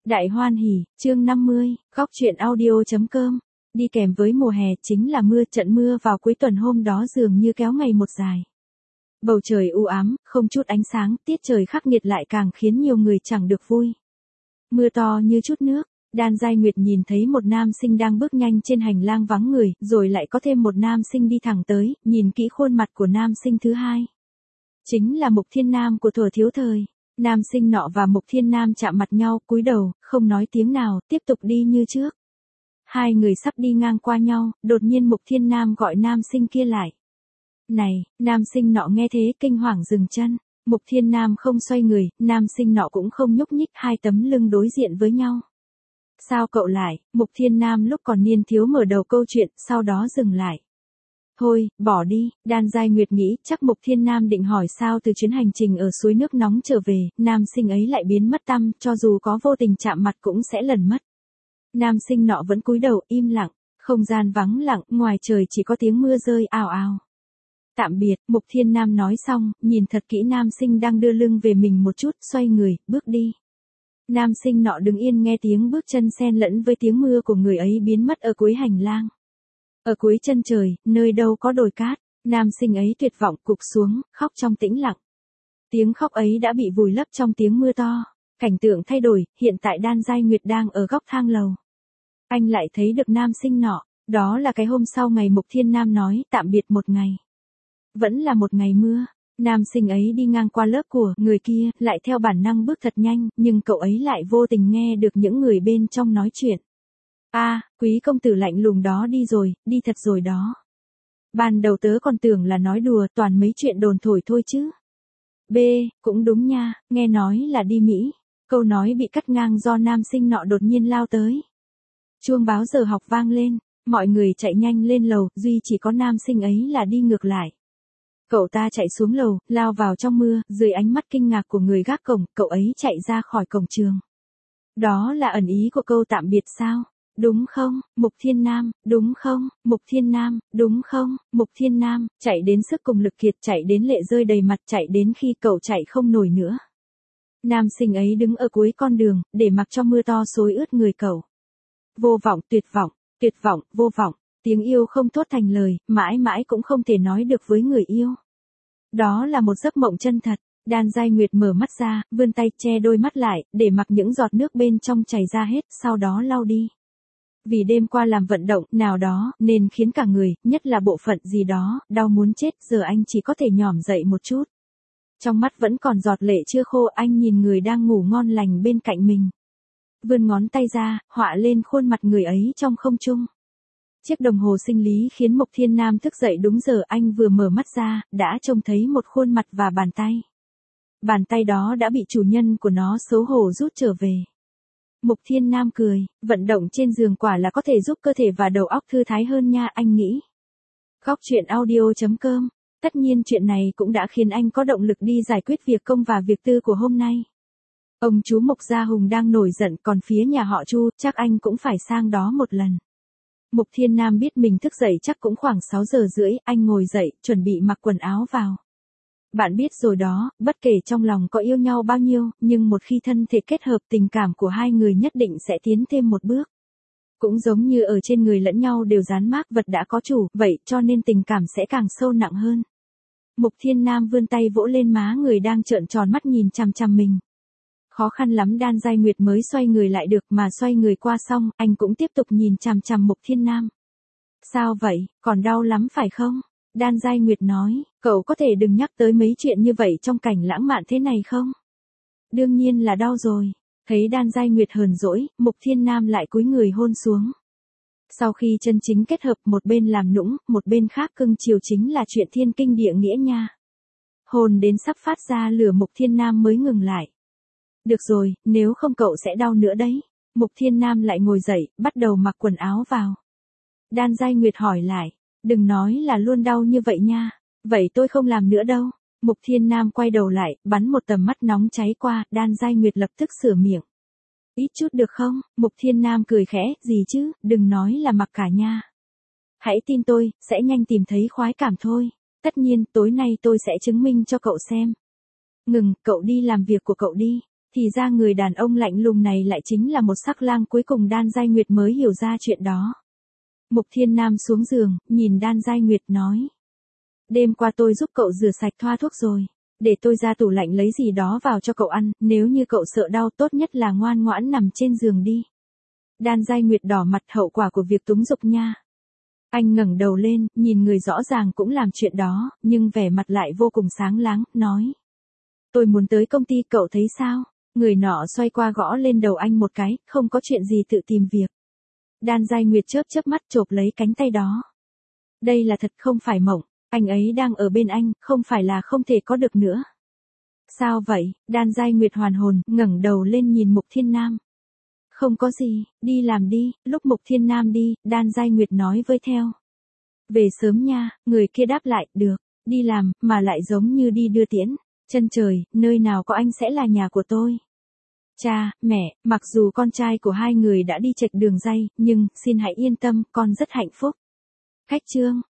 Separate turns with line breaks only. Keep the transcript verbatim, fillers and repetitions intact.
Đại hoan hỉ, chương năm mươi, góc truyện audio.com. Đi kèm với mùa hè chính là mưa, trận mưa vào cuối tuần hôm đó dường như kéo ngày một dài. Bầu trời u ám, không chút ánh sáng, tiết trời khắc nghiệt lại càng khiến nhiều người chẳng được vui. Mưa to như chút nước, Đan Giai Nguyệt nhìn thấy một nam sinh đang bước nhanh trên hành lang vắng người, rồi lại có thêm một nam sinh đi thẳng tới, nhìn kỹ khuôn mặt của nam sinh thứ hai. Chính là Mục Thiên Nam của thuở thiếu thời. Nam sinh nọ và Mục Thiên Nam chạm mặt nhau, cúi đầu, không nói tiếng nào, tiếp tục đi như trước. Hai người sắp đi ngang qua nhau, đột nhiên Mục Thiên Nam gọi nam sinh kia lại. Này, nam sinh nọ nghe thế kinh hoàng dừng chân. Mục Thiên Nam không xoay người, nam sinh nọ cũng không nhúc nhích, hai tấm lưng đối diện với nhau. Sao cậu lại? Mục Thiên Nam lúc còn niên thiếu mở đầu câu chuyện, sau đó dừng lại. Thôi, bỏ đi, Đan Giai Nguyệt nghĩ chắc Mục Thiên Nam định hỏi sao từ chuyến hành trình ở suối nước nóng trở về, nam sinh ấy lại biến mất tăm, cho dù có vô tình chạm mặt cũng sẽ lần mất. Nam sinh nọ vẫn cúi đầu im lặng, không gian vắng lặng, ngoài trời chỉ có tiếng mưa rơi ào ào. Tạm biệt, Mục Thiên Nam nói xong, nhìn thật kỹ nam sinh đang đưa lưng về mình một chút, xoay người, bước đi. Nam sinh nọ đứng yên nghe tiếng bước chân xen lẫn với tiếng mưa của người ấy biến mất ở cuối hành lang. Ở cuối chân trời, nơi đâu có đồi cát, nam sinh ấy tuyệt vọng cụp xuống, khóc trong tĩnh lặng. Tiếng khóc ấy đã bị vùi lấp trong tiếng mưa to. Cảnh tượng thay đổi, hiện tại Đan Giai Nguyệt đang ở góc thang lầu. Anh lại thấy được nam sinh nọ, đó là cái hôm sau ngày Mục Thiên Nam nói tạm biệt một ngày. Vẫn là một ngày mưa, nam sinh ấy đi ngang qua lớp của người kia, lại theo bản năng bước thật nhanh, nhưng cậu ấy lại vô tình nghe được những người bên trong nói chuyện. A, à, quý công tử lạnh lùng đó đi rồi, đi thật rồi đó. Ban đầu tớ còn tưởng là nói đùa, toàn mấy chuyện đồn thổi thôi chứ. B, cũng đúng nha, nghe nói là đi Mỹ. Câu nói bị cắt ngang do nam sinh nọ đột nhiên lao tới. Chuông báo giờ học vang lên, mọi người chạy nhanh lên lầu, duy chỉ có nam sinh ấy là đi ngược lại. Cậu ta chạy xuống lầu, lao vào trong mưa, dưới ánh mắt kinh ngạc của người gác cổng, cậu ấy chạy ra khỏi cổng trường. Đó là ẩn ý của câu tạm biệt sao? Đúng không, Mục Thiên Nam, đúng không, Mục Thiên Nam, đúng không, Mục Thiên Nam, chạy đến sức cùng lực kiệt, chạy đến lệ rơi đầy mặt, chạy đến khi cậu chạy không nổi nữa. Nam sinh ấy đứng ở cuối con đường, để mặc cho mưa to xối ướt người cậu. Vô vọng, tuyệt vọng, tuyệt vọng, vô vọng, tiếng yêu không thốt thành lời, mãi mãi cũng không thể nói được với người yêu. Đó là một giấc mộng chân thật. Đan Giai Nguyệt mở mắt ra, vươn tay che đôi mắt lại, để mặc những giọt nước bên trong chảy ra hết, sau đó lau đi. Vì đêm qua làm vận động nào đó, nên khiến cả người, nhất là bộ phận gì đó, đau muốn chết, giờ anh chỉ có thể nhỏm dậy một chút. Trong mắt vẫn còn giọt lệ chưa khô, anh nhìn người đang ngủ ngon lành bên cạnh mình. Vươn ngón tay ra, họa lên khuôn mặt người ấy trong không trung. Chiếc đồng hồ sinh lý khiến Mục Thiên Nam thức dậy đúng giờ, anh vừa mở mắt ra, đã trông thấy một khuôn mặt và bàn tay. Bàn tay đó đã bị chủ nhân của nó xấu hổ rút trở về. Mục Thiên Nam cười, vận động trên giường quả là có thể giúp cơ thể và đầu óc thư thái hơn nha, anh nghĩ. Góc truyện audio.com. Tất nhiên chuyện này cũng đã khiến anh có động lực đi giải quyết việc công và việc tư của hôm nay. Ông chú Mục Gia Hùng đang nổi giận, còn phía nhà họ Chu, chắc anh cũng phải sang đó một lần. Mục Thiên Nam biết mình thức dậy chắc cũng khoảng sáu giờ rưỡi, anh ngồi dậy, chuẩn bị mặc quần áo vào. Bạn biết rồi đó, bất kể trong lòng có yêu nhau bao nhiêu, nhưng một khi thân thể kết hợp, tình cảm của hai người nhất định sẽ tiến thêm một bước. Cũng giống như ở trên người lẫn nhau đều dán mác vật đã có chủ, vậy cho nên tình cảm sẽ càng sâu nặng hơn. Mục Thiên Nam vươn tay vỗ lên má người đang trợn tròn mắt nhìn chằm chằm mình. Khó khăn lắm Đan Giai Nguyệt mới xoay người lại được, mà xoay người qua xong, anh cũng tiếp tục nhìn chằm chằm Mục Thiên Nam. Sao vậy, còn đau lắm phải không? Đan Giai Nguyệt nói, cậu có thể đừng nhắc tới mấy chuyện như vậy trong cảnh lãng mạn thế này không? Đương nhiên là đau rồi. Thấy Đan Giai Nguyệt hờn dỗi, Mục Thiên Nam lại cúi người hôn xuống. Sau khi chân chính kết hợp, một bên làm nũng, một bên khác cưng chiều chính là chuyện thiên kinh địa nghĩa nha. Hồn đến sắp phát ra lửa, Mục Thiên Nam mới ngừng lại. Được rồi, nếu không cậu sẽ đau nữa đấy. Mục Thiên Nam lại ngồi dậy, bắt đầu mặc quần áo vào. Đan Giai Nguyệt hỏi lại, đừng nói là luôn đau như vậy nha. Vậy tôi không làm nữa đâu. Mục Thiên Nam quay đầu lại, bắn một tầm mắt nóng cháy qua, Đan Giai Nguyệt lập tức sửa miệng. Ít chút được không? Mục Thiên Nam cười khẽ, gì chứ, đừng nói là mặc cả nha. Hãy tin tôi, sẽ nhanh tìm thấy khoái cảm thôi. Tất nhiên, tối nay tôi sẽ chứng minh cho cậu xem. Ngừng, cậu đi làm việc của cậu đi. Thì ra người đàn ông lạnh lùng này lại chính là một sắc lang, cuối cùng Đan Giai Nguyệt mới hiểu ra chuyện đó. Mục Thiên Nam xuống giường, nhìn Đan Giai Nguyệt nói. Đêm qua tôi giúp cậu rửa sạch thoa thuốc rồi. Để tôi ra tủ lạnh lấy gì đó vào cho cậu ăn, nếu như cậu sợ đau tốt nhất là ngoan ngoãn nằm trên giường đi. Đan Giai Nguyệt đỏ mặt, hậu quả của việc túng dục nha. Anh ngẩng đầu lên, nhìn người rõ ràng cũng làm chuyện đó, nhưng vẻ mặt lại vô cùng sáng láng, nói. Tôi muốn tới công ty, cậu thấy sao? Người nọ xoay qua gõ lên đầu anh một cái, không có chuyện gì tự tìm việc. Đan Giai Nguyệt chớp chớp mắt, chộp lấy cánh tay đó. Đây là thật, không phải mộng, anh ấy đang ở bên anh, không phải là không thể có được nữa. Sao vậy? Đan Giai Nguyệt hoàn hồn, ngẩng đầu lên nhìn Mục Thiên Nam. Không có gì, đi làm đi. Lúc Mục Thiên Nam đi, Đan Giai Nguyệt nói với theo. Về sớm nha. Người kia đáp lại, được, đi làm, mà lại giống như đi đưa tiễn. Chân trời, nơi nào có anh sẽ là nhà của tôi. Cha, mẹ, mặc dù con trai của hai người đã đi chệch đường ray, nhưng xin hãy yên tâm, con rất hạnh phúc. Khách chương.